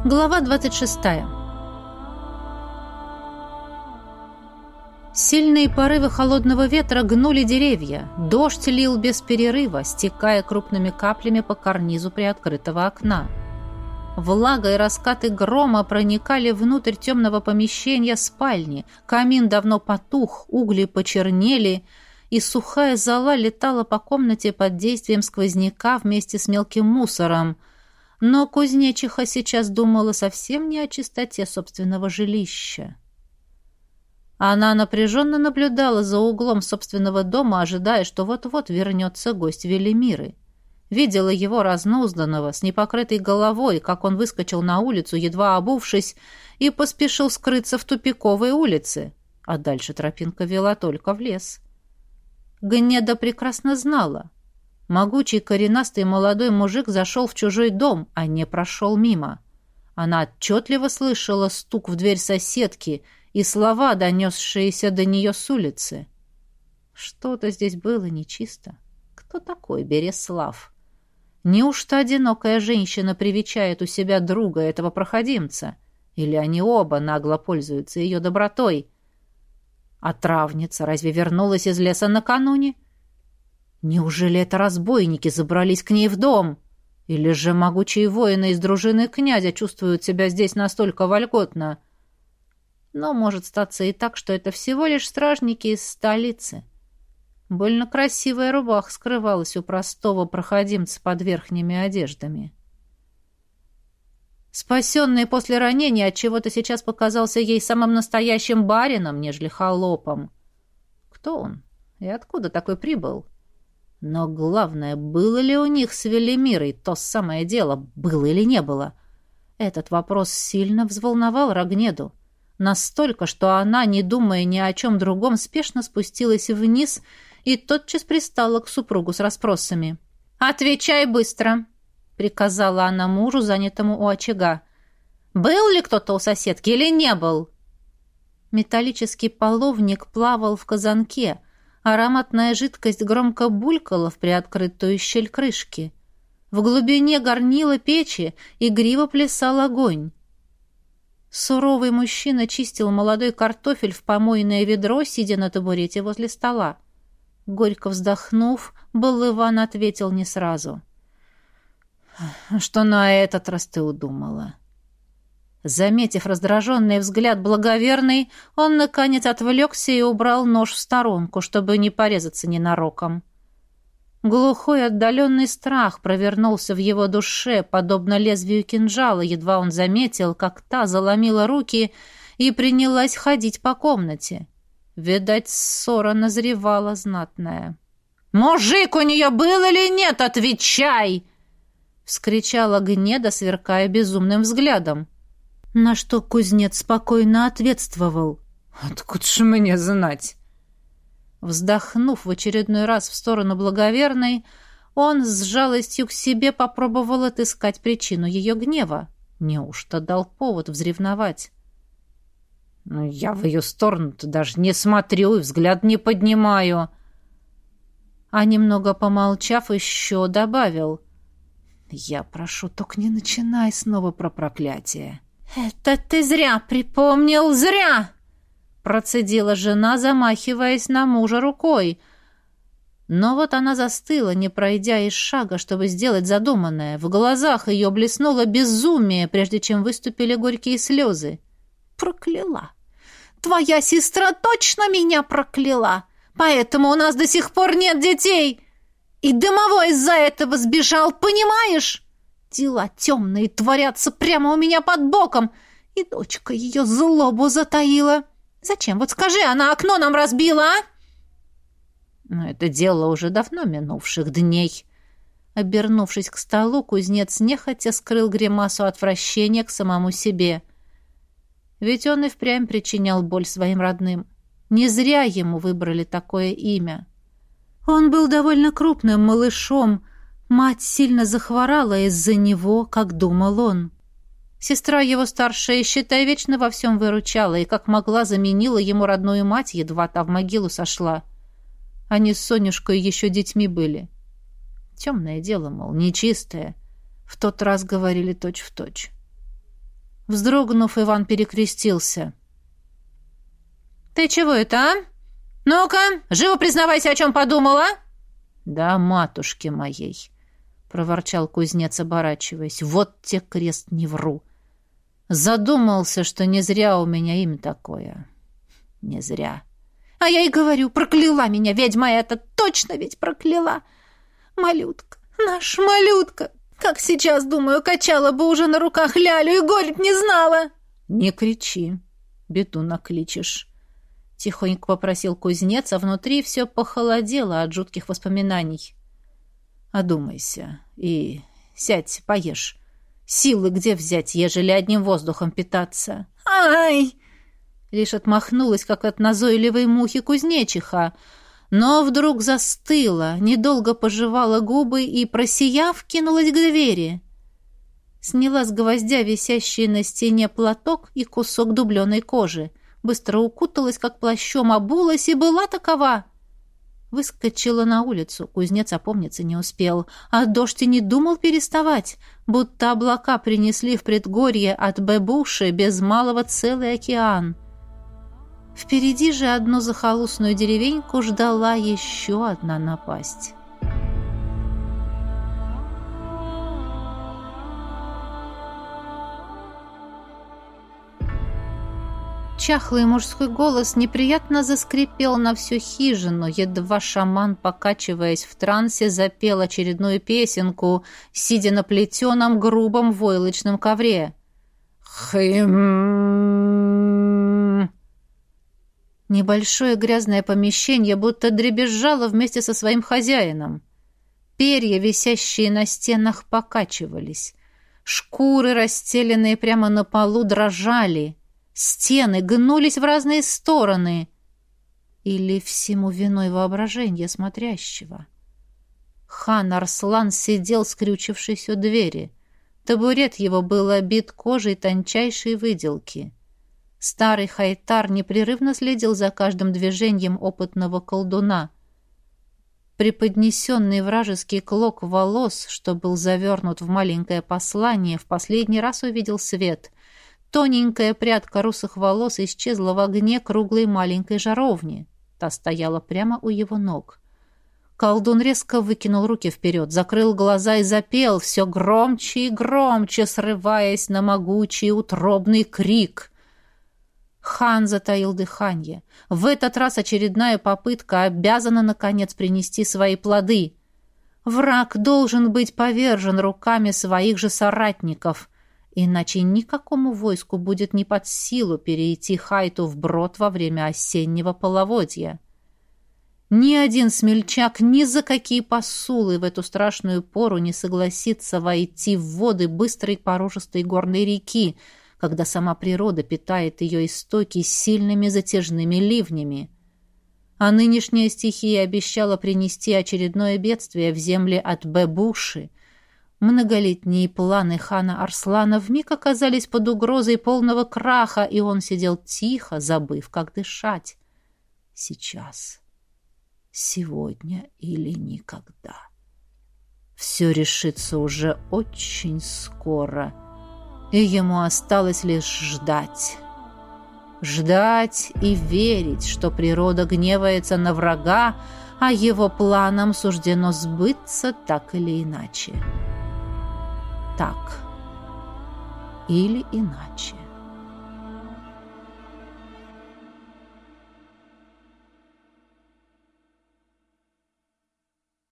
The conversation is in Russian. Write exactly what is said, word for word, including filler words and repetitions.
Глава двадцать шестая. Сильные порывы холодного ветра гнули деревья. Дождь лил без перерыва, стекая крупными каплями по карнизу приоткрытого окна. Влага и раскаты грома проникали внутрь темного помещения спальни. Камин давно потух, угли почернели, и сухая зола летала по комнате под действием сквозняка вместе с мелким мусором. Но кузнечиха сейчас думала совсем не о чистоте собственного жилища. Она напряженно наблюдала за углом собственного дома, ожидая, что вот-вот вернется гость Велимиры. Видела его разнузданного, с непокрытой головой, как он выскочил на улицу, едва обувшись, и поспешил скрыться в тупиковой улице, а дальше тропинка вела только в лес. Гнеда прекрасно знала. Могучий коренастый молодой мужик зашел в чужой дом, а не прошел мимо. Она отчетливо слышала стук в дверь соседки и слова, донесшиеся до нее с улицы. Что-то здесь было нечисто. Кто такой Береслав? Неужто одинокая женщина привечает у себя друга этого проходимца? Или они оба нагло пользуются ее добротой? А травница разве вернулась из леса накануне? Неужели это разбойники забрались к ней в дом? Или же могучие воины из дружины князя чувствуют себя здесь настолько вольготно? Но может статься и так, что это всего лишь стражники из столицы. Больно красивая рубаха скрывалась у простого проходимца под верхними одеждами. Спасенный после ранения отчего-то сейчас показался ей самым настоящим барином, нежели холопом. Кто он и откуда такой прибыл? Но главное, было ли у них с Велимирой то самое дело, было или не было? Этот вопрос сильно взволновал Рогнеду. Настолько, что она, не думая ни о чем другом, спешно спустилась вниз и тотчас пристала к супругу с расспросами. «Отвечай быстро!» — приказала она мужу, занятому у очага. «Был ли кто-то у соседки или не был?» Металлический половник плавал в казанке. Ароматная жидкость громко булькала в приоткрытую щель крышки. В глубине горнила печи игриво плясал огонь. Суровый мужчина чистил молодой картофель в помойное ведро, сидя на табурете возле стола. Горько вздохнув, был Иван ответил не сразу. «Что на этот раз ты удумала?» Заметив раздраженный взгляд благоверный, он, наконец, отвлекся и убрал нож в сторонку, чтобы не порезаться ненароком. Глухой отдаленный страх провернулся в его душе, подобно лезвию кинжала, едва он заметил, как та заломила руки и принялась ходить по комнате. Видать, ссора назревала знатная. «Мужик у нее был или нет? Отвечай!» — вскричала Гнеда, сверкая безумным взглядом. На что кузнец спокойно ответствовал. «Откуда ж мне знать?» Вздохнув в очередной раз в сторону благоверной, он с жалостью к себе попробовал отыскать причину ее гнева. Неужто дал повод взревновать? «Ну, я в ее сторону-то даже не смотрю и взгляд не поднимаю». А немного помолчав, еще добавил. «Я прошу, только не начинай снова про проклятие». «Это ты зря припомнил, зря!» Процедила жена, замахиваясь на мужа рукой. Но вот она застыла, не пройдя и шага, чтобы сделать задуманное. В глазах ее блеснуло безумие, прежде чем выступили горькие слезы. «Прокляла! Твоя сестра точно меня прокляла! Поэтому у нас до сих пор нет детей! И Дымовой из-за этого сбежал, понимаешь? Дела темные творятся прямо у меня под боком, и дочка ее злобу затаила. Зачем? Вот скажи, она окно нам разбила, а?» «Но это дело уже давно минувших дней». Обернувшись к столу, кузнец нехотя скрыл гримасу отвращения к самому себе. Ведь он и впрямь причинял боль своим родным. Не зря ему выбрали такое имя. Он был довольно крупным малышом. Мать сильно захворала из-за него, как думал он. Сестра его старшая, считай, вечно во всем выручала и как могла заменила ему родную мать, едва та в могилу сошла. Они с Сонюшкой еще детьми были. Темное дело, мол, нечистое. В тот раз говорили точь-в-точь. Вздрогнув, Иван перекрестился. «Ты чего это, а? Ну-ка, живо признавайся, о чем подумала!» «Да матушке моей!» — проворчал кузнец, оборачиваясь. «Вот те крест, не вру! Задумался, что не зря у меня имя такое. Не зря. А я и говорю, прокляла меня ведьма эта, точно ведь прокляла! Малютка, наш малютка! Как сейчас, думаю, качала бы уже на руках лялю и горе не знала!» «Не кричи, беду накличешь!» Тихонько попросил кузнец, а внутри все похолодело от жутких воспоминаний. «Одумайся и сядь, поешь. Силы где взять, ежели одним воздухом питаться?» «Ай!» Лишь отмахнулась, как от назойливой мухи кузнечиха, но вдруг застыла, недолго пожевала губы и, просияв, кинулась к двери. Сняла с гвоздя висящий на стене платок и кусок дубленой кожи. Быстро укуталась, как плащом, обулась и была такова. Выскочила на улицу, кузнец опомниться не успел, а дождь и не думал переставать, будто облака принесли в предгорье от Бэбуши без малого целый океан. Впереди же одну захолустную деревеньку ждала еще одна напасть. Чахлый мужской голос неприятно заскрипел на всю хижину, едва шаман, покачиваясь в трансе, запел очередную песенку, сидя на плетеном грубом войлочном ковре. «Хым!» Небольшое грязное помещение будто дребезжало вместе со своим хозяином. Перья, висящие на стенах, покачивались. Шкуры, расстеленные прямо на полу, дрожали. Стены гнулись в разные стороны. Или всему виной воображение смотрящего. Хан Арслан сидел, скрючившись у двери. Табурет его был обит кожей тончайшей выделки. Старый хайтар непрерывно следил за каждым движением опытного колдуна. Преподнесенный вражеский клок волос, что был завернут в маленькое послание, в последний раз увидел свет — Тоненькая прядка русых волос исчезла в огне круглой маленькой жаровни. Та стояла прямо у его ног. Колдун резко выкинул руки вперед, закрыл глаза и запел все громче и громче, срываясь на могучий утробный крик. Хан затаил дыхание. В этот раз очередная попытка обязана, наконец, принести свои плоды. Враг должен быть повержен руками своих же соратников — иначе никакому войску будет не под силу перейти Хайту вброд во время осеннего половодья. Ни один смельчак ни за какие посулы в эту страшную пору не согласится войти в воды быстрой порожистой горной реки, когда сама природа питает ее истоки сильными затяжными ливнями. А нынешняя стихия обещала принести очередное бедствие в земли от Бэбуши. Многолетние планы хана Арслана вмиг оказались под угрозой полного краха, и он сидел тихо, забыв, как дышать. Сейчас, сегодня или никогда. Все решится уже очень скоро, и ему осталось лишь ждать. Ждать и верить, что природа гневается на врага, а его планам суждено сбыться так или иначе. Так или иначе.